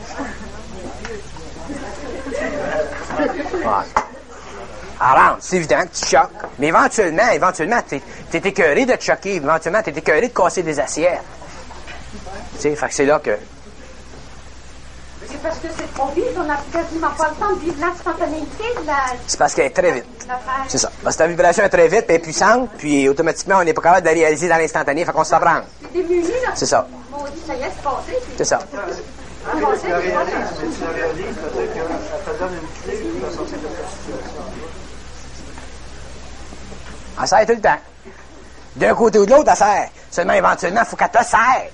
Ouais. Alors, c'est évident que tu choques. Mais éventuellement, éventuellement, t'es, t'es écœuré de te choquer. Éventuellement, t'es écœuré de casser des assiettes. Tu sais, fait que c'est là que... C'est parce que c'est trop vite, on n'a quasiment pas le temps de vivre l'instantanéité de la, C'est parce qu'elle est très vite. l'affaire. C'est ça. Parce que la vibration est très vite, puis elle est puissante, puis automatiquement, on n'est pas capable de la réaliser dans l'instantané, fait qu'on se la prend. C'est démuni, là. C'est ça. Maudit, ça y est, c'est passé. puis- C'est ça. Ah, passé, Tu la puis voilà. réalises, mais tu la réalises, peut-être qu'elle te donne une clé pour la sortir de ta situation. Elle sert tout le temps. D'un côté ou de l'autre, elle sert. Seulement, éventuellement, il faut qu'elle te serre.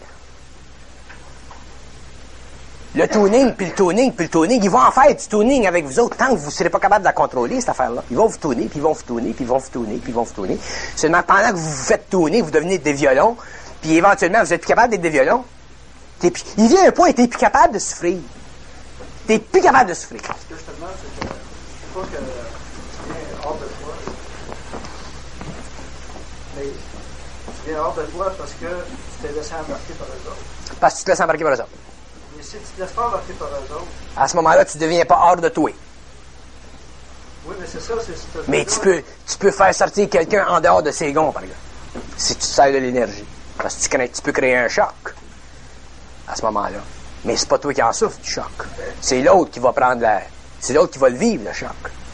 Le tuning, puis le tuning, puis le tuning, ils vont en faire du tuning avec vous autres tant que vous ne serez pas capable de la contrôler, cette affaire-là. Ils vont vous tuner, puis ils vont vous tuner, puis ils vont vous tuner, puis ils vont vous tuner. Seulement, pendant que vous vous faites tuner, vous devenez des violons, puis éventuellement, vous êtes plus capable d'être des violons. T'es plus, il vient un point où tu n'es plus capable de souffrir. Tu n'es plus capable de souffrir. Ce que je te demande, c'est que c'est pas que tu viens hors de toi, mais tu viens hors de toi parce que tu t'es laissé embarquer par eux autres. Parce que tu te laisses embarquer par eux autres. Mais si tu te laisses pas embarquer par eux autres, À ce moment-là, tu ne deviens pas hors de toi. oui, mais c'est ça, c'est c'est- Mais tu peux, tu peux faire sortir quelqu'un en dehors de ses gonds, par exemple. Si tu te sers de l'énergie. Parce que tu, crées, tu peux créer un choc. À ce moment-là. Mais c'est pas toi qui en souffre du choc. C'est l'autre qui va prendre la... C'est l'autre qui va le vivre, le choc.